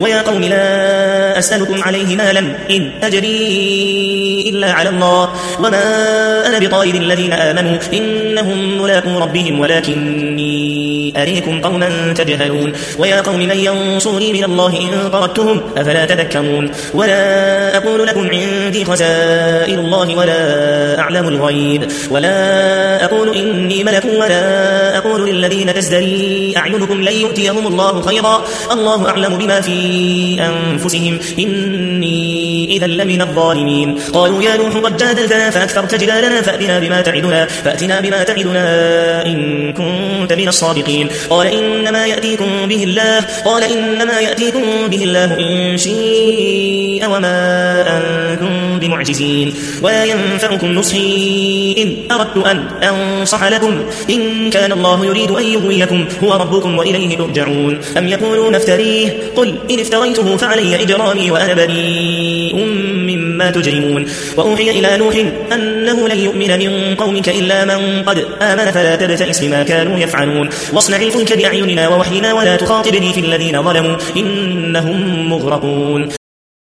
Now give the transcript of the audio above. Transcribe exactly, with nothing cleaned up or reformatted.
ويا قوم لا أسألكم عليه مالا إن أجري إلا على الله وما أنا بطارد الذين آمنوا إنهم ملاقو ربهم ولكني أريكم قوما تجهلون ويا قوم من ينصرني من الله إن طردتهم أفلا تذكرون ولا أقول لكم عندي خزائن الله ولا أعلم الغيب ولا أقول إني ملك ولا أقول للذين تزدري أعينكم لن يؤتيهم الله خيرا الله أعلم بما في أنفسهم إني إذا لمن الظالمين قالوا يا نوح قد جادلتنا فأكثرت جدالنا فأتنا بما تعدنا فأتنا بما تعدنا إن كنت من الصادقين قال إنما يأتيكم به الله قال إنما يأتيكم به الله إن شيء وما أنتم بمعجزين ولا ينفعكم نصحي إن أردت أن أنصح لكم إن كان الله يريد أن يغويكم هو ربكم وإليه ترجعون أم يقولون افتريه قل إن افتريته فعلي إجرامي وأنا بريء مما تجرمون وأوحي إلى نوح أنه لن يؤمن من قومك إلا من قد آمن فلا تبتئس بما كانوا يفعلون واصنع الفلك بأعيننا ووحينا ولا تخاطبني في الذين ظلموا إنهم مغرقون